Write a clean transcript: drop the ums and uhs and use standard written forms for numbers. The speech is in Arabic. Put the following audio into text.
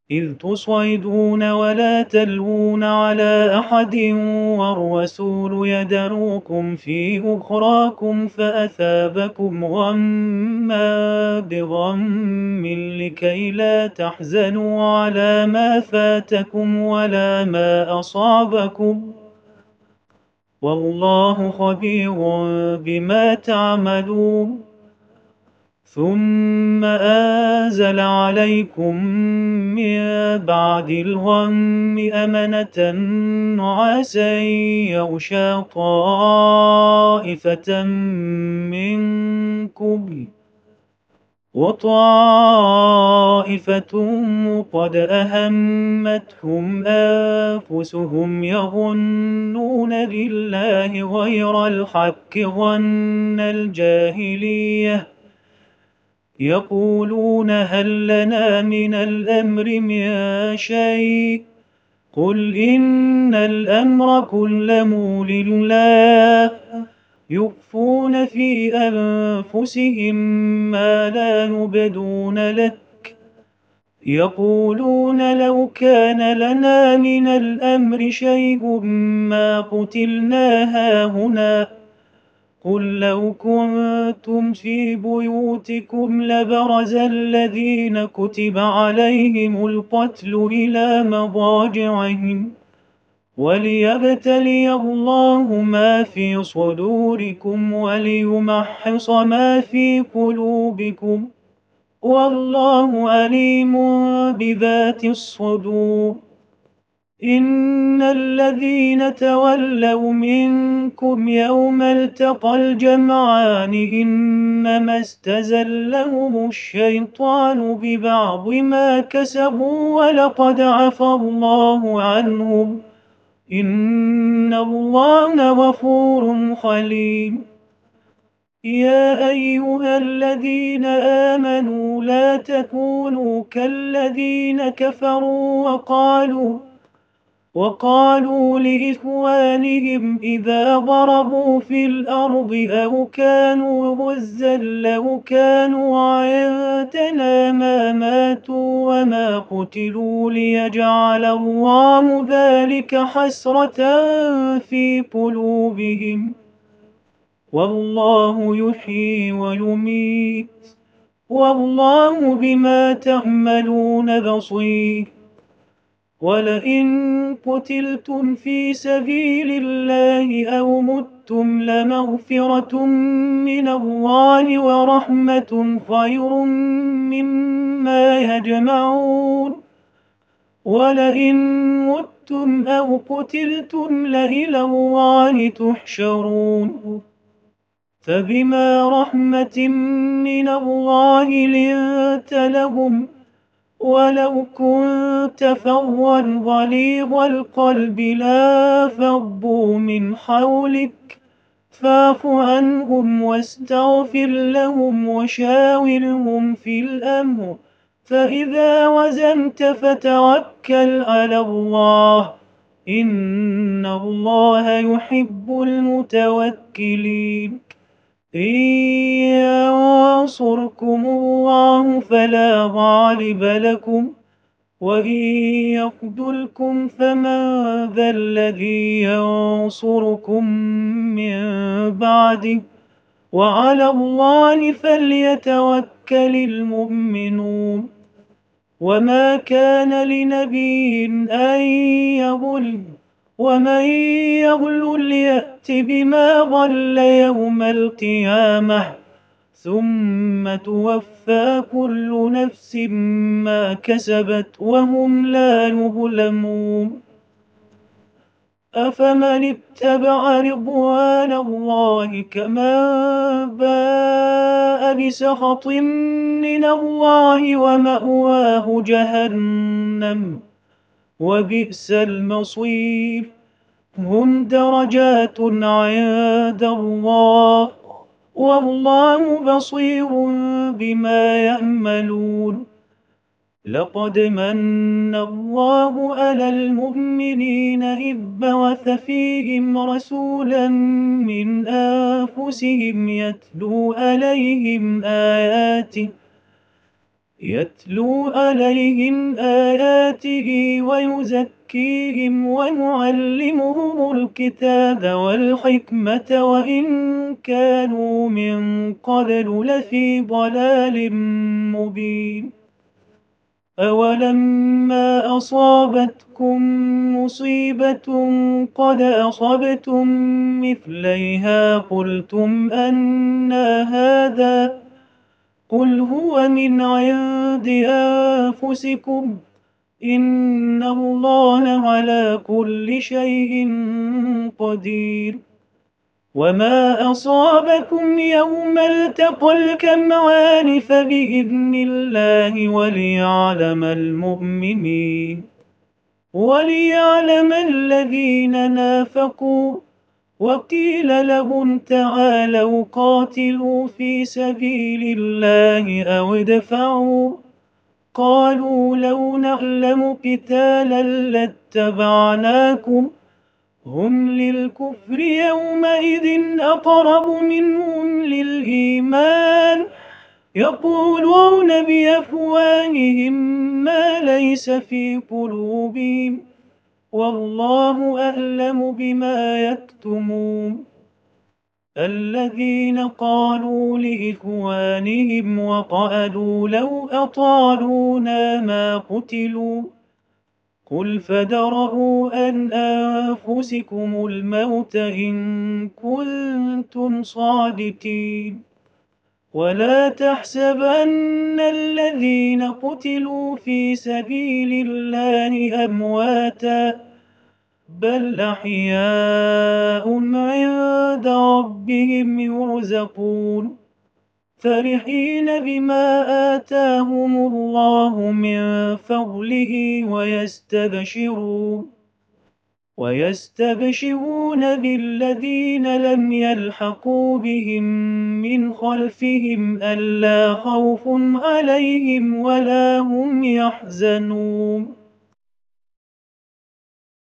إذ تصعدون ولا تلوون على أحد والرسول يدعوكم في أخراكم فأثابكم غما بغم لكي لا تحزنوا على ما فاتكم ولا ما أصابكم والله خبير بما تعملون ثم أنزل عليكم من بعد الغم أمنة نعاسا يغشى طائفة منكم وطائفة قد أهمتهم أنفسهم يظنون بالله غير الحق ظن الجاهلية يقولون هل لنا من الأمر من شيء قل إن الأمر كله لله يخفون في أنفسهم ما لا يبدون لك يقولون لو كان لنا من الأمر شيء ما قتلنا هاهنا قل لو كنتم في بيوتكم لبرز الذين كتب عليهم القتل إلى مضاجعهم وليبتلي الله ما في صدوركم وليمحص ما في قلوبكم والله عليم بذات الصدور إن الذين تولوا منكم يوم التقى الجمعان إنما استزلهم الشيطان ببعض ما كسبوا ولقد عفى الله عنهم إن الله غفور حليم يا أيها الذين آمنوا لا تكونوا كالذين كفروا وقالوا لإخوانهم إذا ضربوا في الأرض أو كانوا غزا لو كانوا عندنا ما ماتوا وما قتلوا ليجعل الله ذلك حسرة في قلوبهم والله يحيي ويميت والله بما تعملون بصير ولئن قتلتم في سبيل الله أو متم لمغفرة من الله ورحمة خير مما يجمعون ولئن متم أو قتلتم لإلى الله تحشرون فبما رحمة من الله لنت لهم ولو كنت فظا غليظ القلب لانفضوا من حولك فاعف عنهم واستغفر لهم وشاورهم في الأمر فإذا وزنت فتوكل على الله إن الله يحب المتوكلين إن ينصركم الله فلا غالب لكم وإن يخذلكم فمن ذا الذي ينصركم من بعده وعلى الله فليتوكل المؤمنون وما كان لنبي أن يغل ومن يغل يأت بما غل يوم القيامة ثم توفى كل نفس ما كسبت وهم لا يظلمون أفمن اتبع رضوان الله كمن باء بسخط من الله ومأواه جهنم وبئس المصير هم درجات عند الله والله بصير بما يعملون لقد من الله على المؤمنين إذ بعث فيهم رسولا من أنفسهم يتلو عليهم آياته ويزكيهم ويعلمهم الكتاب والحكمة وإن كانوا من قبل لفي ضلال مبين. أولما أصابتكم مصيبة قد أصبتم مثليها قلتم أنى هذا قل هو من عند أنفسكم إن الله على كل شيء قدير. وما أصابكم يوم التقى الجمعان فبإذن الله وليعلم المؤمنين وليعلم الذين نافقوا. وقيل لهم تعالوا قاتلوا في سبيل الله أو ادفعوا قالوا لو نعلم قتالا لاتبعناكم هم للكفر يومئذ أقرب منهم للإيمان يقولون بأفواههم ما ليس في قلوبهم والله أعلم بما يكتمون. الذين قالوا لإخوانهم وقعدوا لو أطالونا ما قتلوا قل فادرءوا عن أنفسكم الموت إن كنتم صادقين. ولا تحسبن الذين قتلوا في سبيل الله أمواتا بل أحياء عند ربهم يرزقون فرحين بما آتاهم الله من فضله ويستبشرون بالذين لم يلحقوا بهم من خلفهم ألا خوف عليهم ولا هم يحزنون.